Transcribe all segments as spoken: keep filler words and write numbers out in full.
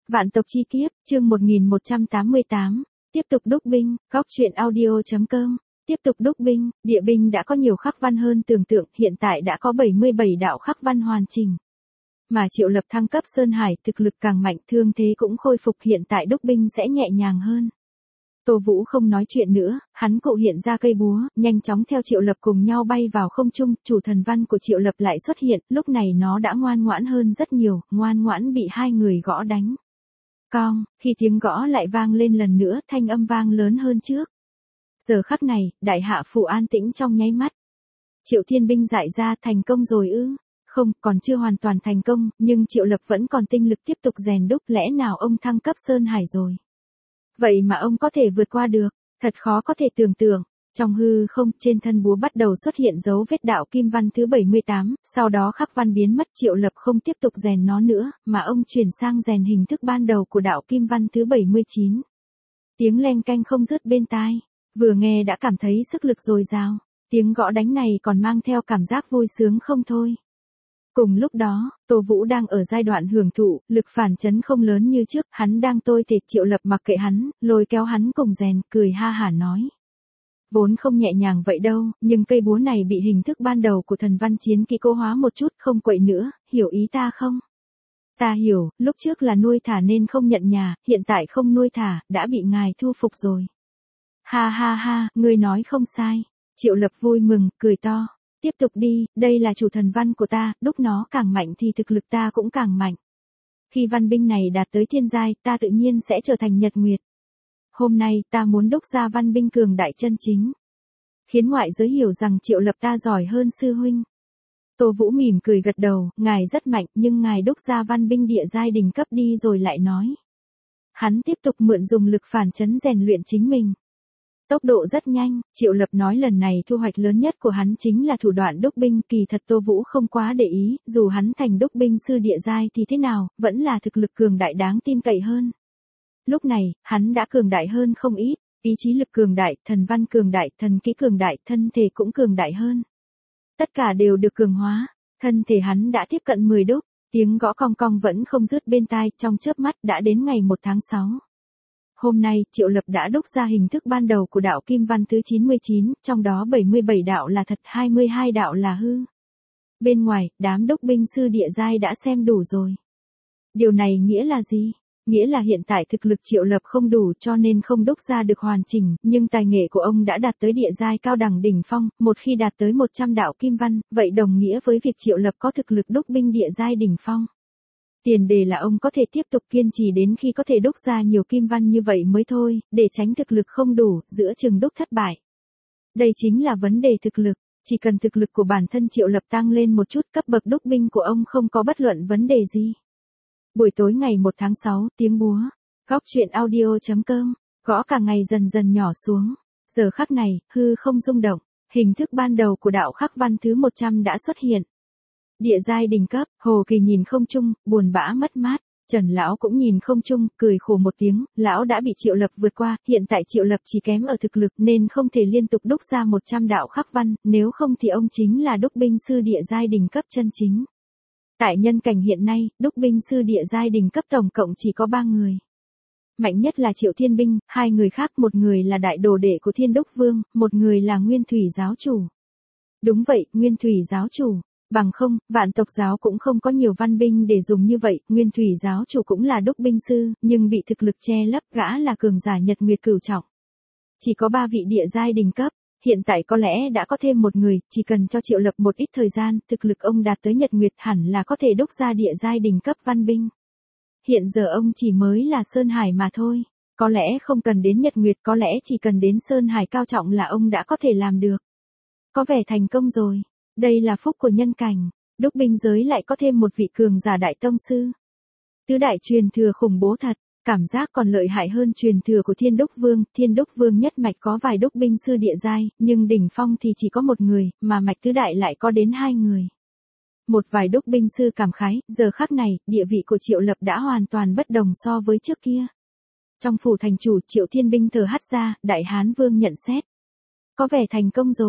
Vạn tộc chi kiếp, chương một nghìn một trăm tám mươi tám, tiếp tục đúc binh, góc truyện audio chấm com, tiếp tục đúc binh, địa binh đã có nhiều khắc văn hơn tưởng tượng, hiện tại đã có bảy mươi bảy đạo khắc văn hoàn chỉnh. Mà Triệu Lập thăng cấp Sơn Hải, thực lực càng mạnh, thương thế cũng khôi phục, hiện tại đúc binh sẽ nhẹ nhàng hơn. Tô Vũ không nói chuyện nữa, hắn cụ hiện ra cây búa, nhanh chóng theo Triệu Lập cùng nhau bay vào không trung, chủ thần văn của Triệu Lập lại xuất hiện, lúc này nó đã ngoan ngoãn hơn rất nhiều, ngoan ngoãn bị hai người gõ đánh. Cong, khi tiếng gõ lại vang lên lần nữa, thanh âm vang lớn hơn trước. Giờ khắc này, đại hạ phủ an tĩnh trong nháy mắt. Triệu Thiên binh dại ra, thành công rồi ư? Không, còn chưa hoàn toàn thành công, nhưng Triệu Lập vẫn còn tinh lực tiếp tục rèn đúc, lẽ nào ông thăng cấp Sơn Hải rồi? Vậy mà ông có thể vượt qua được, thật khó có thể tưởng tượng. Trong hư không, trên thân búa bắt đầu xuất hiện dấu vết đạo kim văn thứ bảy mươi tám, sau đó khắc văn biến mất. Triệu Lập không tiếp tục rèn nó nữa, mà ông chuyển sang rèn hình thức ban đầu của đạo kim văn thứ bảy mươi chín. Tiếng leng keng không dứt bên tai, vừa nghe đã cảm thấy sức lực dồi dào, tiếng gõ đánh này còn mang theo cảm giác vui sướng không thôi. Cùng lúc đó, Tô Vũ đang ở giai đoạn hưởng thụ, lực phản chấn không lớn như trước, hắn đang tôi thịt. Triệu Lập mặc kệ hắn, lôi kéo hắn cùng rèn, cười ha hả nói. Vốn không nhẹ nhàng vậy đâu, nhưng cây búa này bị hình thức ban đầu của thần văn chiến kỹ cố hóa một chút, không quậy nữa, hiểu ý ta không? Ta hiểu, lúc trước là nuôi thả nên không nhận nhà, hiện tại không nuôi thả, đã bị ngài thu phục rồi. Ha ha ha, ngươi nói không sai. Triệu Lập vui mừng, cười to. Tiếp tục đi, đây là chủ thần văn của ta, đúc nó càng mạnh thì thực lực ta cũng càng mạnh. Khi văn binh này đạt tới thiên giai, ta tự nhiên sẽ trở thành nhật nguyệt. Hôm nay, ta muốn đúc ra văn binh cường đại chân chính. Khiến ngoại giới hiểu rằng Triệu Lập ta giỏi hơn sư huynh. Tô Vũ mỉm cười gật đầu, ngài rất mạnh, nhưng ngài đúc ra văn binh địa giai đỉnh cấp đi rồi lại nói. Hắn tiếp tục mượn dùng lực phản chấn rèn luyện chính mình. Tốc độ rất nhanh, Triệu Lập nói lần này thu hoạch lớn nhất của hắn chính là thủ đoạn đúc binh, kỳ thật Tô Vũ không quá để ý, dù hắn thành đúc binh sư địa giai thì thế nào, vẫn là thực lực cường đại đáng tin cậy hơn. Lúc này, hắn đã cường đại hơn không ít, ý chí lực cường đại, thần văn cường đại, thần kỹ cường đại, thân thể cũng cường đại hơn. Tất cả đều được cường hóa, thân thể hắn đã tiếp cận mười đúc, tiếng gõ cong cong vẫn không dứt bên tai, trong chớp mắt đã đến ngày một tháng sáu. Hôm nay, Triệu Lập đã đúc ra hình thức ban đầu của đạo kim văn thứ chín mươi chín, trong đó bảy mươi bảy đạo là thật, hai mươi hai đạo là hư. Bên ngoài, đám đúc binh sư địa giai đã xem đủ rồi. Điều này nghĩa là gì? Nghĩa là hiện tại thực lực Triệu Lập không đủ cho nên không đúc ra được hoàn chỉnh, nhưng tài nghệ của ông đã đạt tới địa giai cao đẳng đỉnh phong, một khi đạt tới một trăm đạo kim văn, vậy đồng nghĩa với việc Triệu Lập có thực lực đúc binh địa giai đỉnh phong. Tiền đề là ông có thể tiếp tục kiên trì đến khi có thể đúc ra nhiều kim văn như vậy mới thôi, để tránh thực lực không đủ, giữa chừng đúc thất bại. Đây chính là vấn đề thực lực, chỉ cần thực lực của bản thân Triệu Lập tăng lên một chút, cấp bậc đúc binh của ông không có bất luận vấn đề gì. Buổi tối ngày một tháng sáu, tiếng búa, góc truyện audio chấm com, gõ cả ngày dần dần nhỏ xuống. Giờ khắc này, hư không rung động, hình thức ban đầu của đạo khắc văn thứ một trăm đã xuất hiện. Địa giai đỉnh cấp, Hồ Kỳ nhìn không trung, buồn bã mất mát, Trần lão cũng nhìn không trung, cười khổ một tiếng, lão đã bị Triệu Lập vượt qua, hiện tại Triệu Lập chỉ kém ở thực lực nên không thể liên tục đúc ra một trăm đạo khắc văn, nếu không thì ông chính là đúc binh sư địa giai đỉnh cấp chân chính. Tại nhân cảnh hiện nay, đúc binh sư địa giai đỉnh cấp tổng cộng chỉ có ba người. Mạnh nhất là Triệu Thiên binh, hai người khác, một người là đại đồ đệ của Thiên Đúc Vương, một người là Nguyên Thủy giáo chủ. Đúng vậy, Nguyên Thủy giáo chủ. Bằng không, Vạn tộc giáo cũng không có nhiều văn binh để dùng như vậy, Nguyên Thủy giáo chủ cũng là đúc binh sư, nhưng bị thực lực che lấp, gã là cường giả nhật nguyệt cửu trọng. Chỉ có ba vị địa giai đỉnh cấp, hiện tại có lẽ đã có thêm một người, chỉ cần cho Triệu Lập một ít thời gian, thực lực ông đạt tới nhật nguyệt hẳn là có thể đúc ra địa giai đỉnh cấp văn binh. Hiện giờ ông chỉ mới là Sơn Hải mà thôi, có lẽ không cần đến nhật nguyệt, có lẽ chỉ cần đến Sơn Hải cao trọng là ông đã có thể làm được. Có vẻ thành công rồi. Đây là phúc của nhân cảnh, đúc binh giới lại có thêm một vị cường giả đại tông sư. Tứ đại truyền thừa khủng bố thật, cảm giác còn lợi hại hơn truyền thừa của Thiên Đúc Vương, Thiên Đúc Vương nhất mạch có vài đúc binh sư địa giai, nhưng đỉnh phong thì chỉ có một người, mà mạch tứ đại lại có đến hai người. Một vài đúc binh sư cảm khái, giờ khắc này, địa vị của Triệu Lập đã hoàn toàn bất đồng so với trước kia. Trong phủ thành chủ, Triệu Thiên binh thở hắt ra, Đại Hán Vương nhận xét. Có vẻ thành công rồi.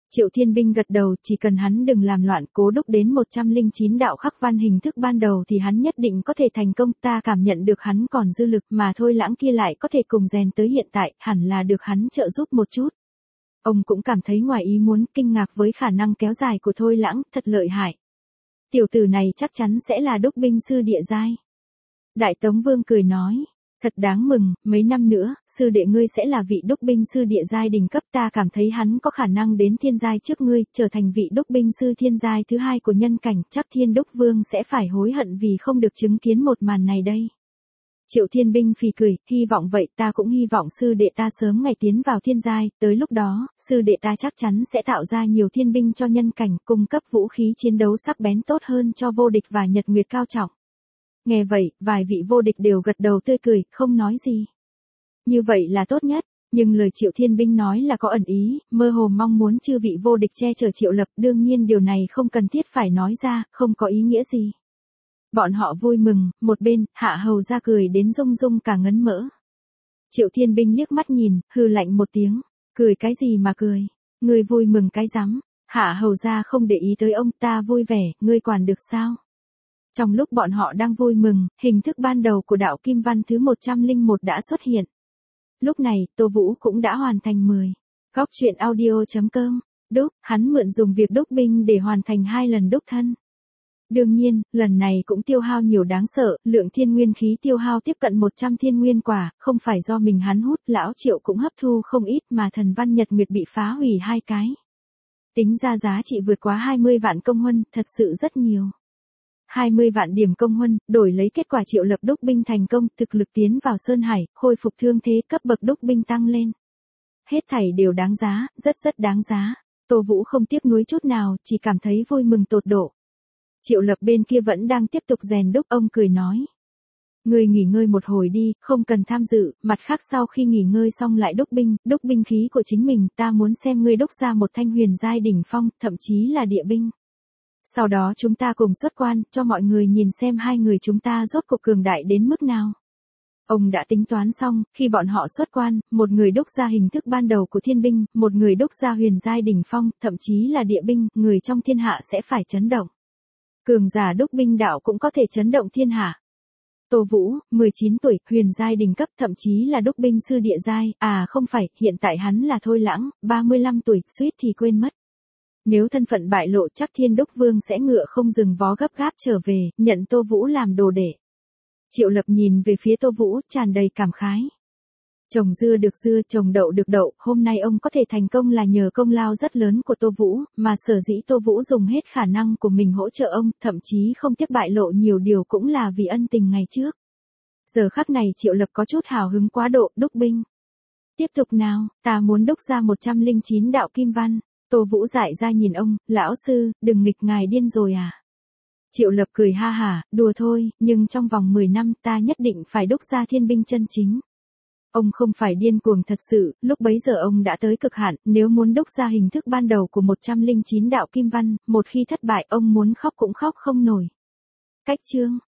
Triệu Thiên Binh gật đầu, chỉ cần hắn đừng làm loạn, cố đúc đến một trăm linh chín đạo khắc văn hình thức ban đầu thì hắn nhất định có thể thành công, ta cảm nhận được hắn còn dư lực mà Thôi Lãng kia lại có thể cùng rèn tới hiện tại, hẳn là được hắn trợ giúp một chút. Ông cũng cảm thấy ngoài ý muốn, kinh ngạc với khả năng kéo dài của Thôi Lãng, thật lợi hại. Tiểu tử này chắc chắn sẽ là đúc binh sư địa giai. Đại Tống Vương cười nói, thật đáng mừng, mấy năm nữa, sư đệ ngươi sẽ là vị đúc binh sư địa giai đỉnh cấp, ta cảm thấy hắn có khả năng đến thiên giai trước ngươi, trở thành vị đúc binh sư thiên giai thứ hai của nhân cảnh, chắc Thiên Đúc Vương sẽ phải hối hận vì không được chứng kiến một màn này đây. Triệu Thiên Binh phì cười, hy vọng vậy, ta cũng hy vọng sư đệ ta sớm ngày tiến vào thiên giai, tới lúc đó, sư đệ ta chắc chắn sẽ tạo ra nhiều thiên binh cho nhân cảnh, cung cấp vũ khí chiến đấu sắc bén tốt hơn cho vô địch và nhật nguyệt cao trọng. Nghe vậy, vài vị vô địch đều gật đầu tươi cười, không nói gì. Như vậy là tốt nhất, nhưng lời Triệu Thiên Binh nói là có ẩn ý, mơ hồ mong muốn chư vị vô địch che chở Triệu Lập, đương nhiên điều này không cần thiết phải nói ra, không có ý nghĩa gì. Bọn họ vui mừng, một bên, Hạ Hầu ra cười đến rung rung cả ngấn mỡ. Triệu Thiên Binh liếc mắt nhìn, hừ lạnh một tiếng, cười cái gì mà cười, ngươi vui mừng cái rắm, Hạ Hầu ra không để ý tới ông, ta vui vẻ, ngươi quản được sao? Trong lúc bọn họ đang vui mừng, hình thức ban đầu của đạo Kim Văn thứ một trăm lẻ một đã xuất hiện. Lúc này, Tô Vũ cũng đã hoàn thành mười. Góc truyện audio chấm com. Đúc, hắn mượn dùng việc đúc binh để hoàn thành hai lần đúc thân. Đương nhiên, lần này cũng tiêu hao nhiều đáng sợ, lượng thiên nguyên khí tiêu hao tiếp cận một trăm thiên nguyên quả, không phải do mình hắn hút, lão Triệu cũng hấp thu không ít mà thần văn nhật nguyệt bị phá hủy hai cái. Tính ra giá trị vượt quá hai mươi vạn công huân, thật sự rất nhiều. hai mươi vạn điểm công huân, đổi lấy kết quả Triệu Lập đúc binh thành công, thực lực tiến vào Sơn Hải, khôi phục thương thế, cấp bậc đúc binh tăng lên. Hết thảy đều đáng giá, rất rất đáng giá. Tô Vũ không tiếc nuối chút nào, chỉ cảm thấy vui mừng tột độ. Triệu Lập bên kia vẫn đang tiếp tục rèn đúc, ông cười nói. Ngươi nghỉ ngơi một hồi đi, không cần tham dự, mặt khác sau khi nghỉ ngơi xong lại đúc binh, đúc binh khí của chính mình, ta muốn xem ngươi đúc ra một thanh huyền giai đỉnh phong, thậm chí là địa binh. Sau đó chúng ta cùng xuất quan, cho mọi người nhìn xem hai người chúng ta rốt cuộc cường đại đến mức nào. Ông đã tính toán xong, khi bọn họ xuất quan, một người đúc ra hình thức ban đầu của thiên binh, một người đúc ra huyền giai đỉnh phong, thậm chí là địa binh, người trong thiên hạ sẽ phải chấn động. Cường giả đúc binh đạo cũng có thể chấn động thiên hạ. Tô Vũ, mười chín tuổi, huyền giai đỉnh cấp, thậm chí là đúc binh sư địa giai, à không phải, hiện tại hắn là Thôi Lãng, ba mươi lăm tuổi, suýt thì quên mất. Nếu thân phận bại lộ chắc Thiên Đúc Vương sẽ ngựa không dừng vó gấp gáp trở về, nhận Tô Vũ làm đồ đệ. Triệu Lập nhìn về phía Tô Vũ, tràn đầy cảm khái. Trồng dưa được dưa, trồng đậu được đậu, hôm nay ông có thể thành công là nhờ công lao rất lớn của Tô Vũ, mà sở dĩ Tô Vũ dùng hết khả năng của mình hỗ trợ ông, thậm chí không tiếc bại lộ nhiều điều cũng là vì ân tình ngày trước. Giờ khắc này Triệu Lập có chút hào hứng quá độ, đúc binh. Tiếp tục nào, ta muốn đúc ra một trăm lẻ chín đạo kim văn. Tô Vũ dại ra nhìn ông, lão sư, đừng nghịch ngài điên rồi à. Triệu Lập cười ha hả, đùa thôi, nhưng trong vòng mười năm ta nhất định phải đúc ra thiên binh chân chính. Ông không phải điên cuồng thật sự, lúc bấy giờ ông đã tới cực hạn, nếu muốn đúc ra hình thức ban đầu của một trăm lẻ chín đạo kim văn, một khi thất bại ông muốn khóc cũng khóc không nổi. Cách chương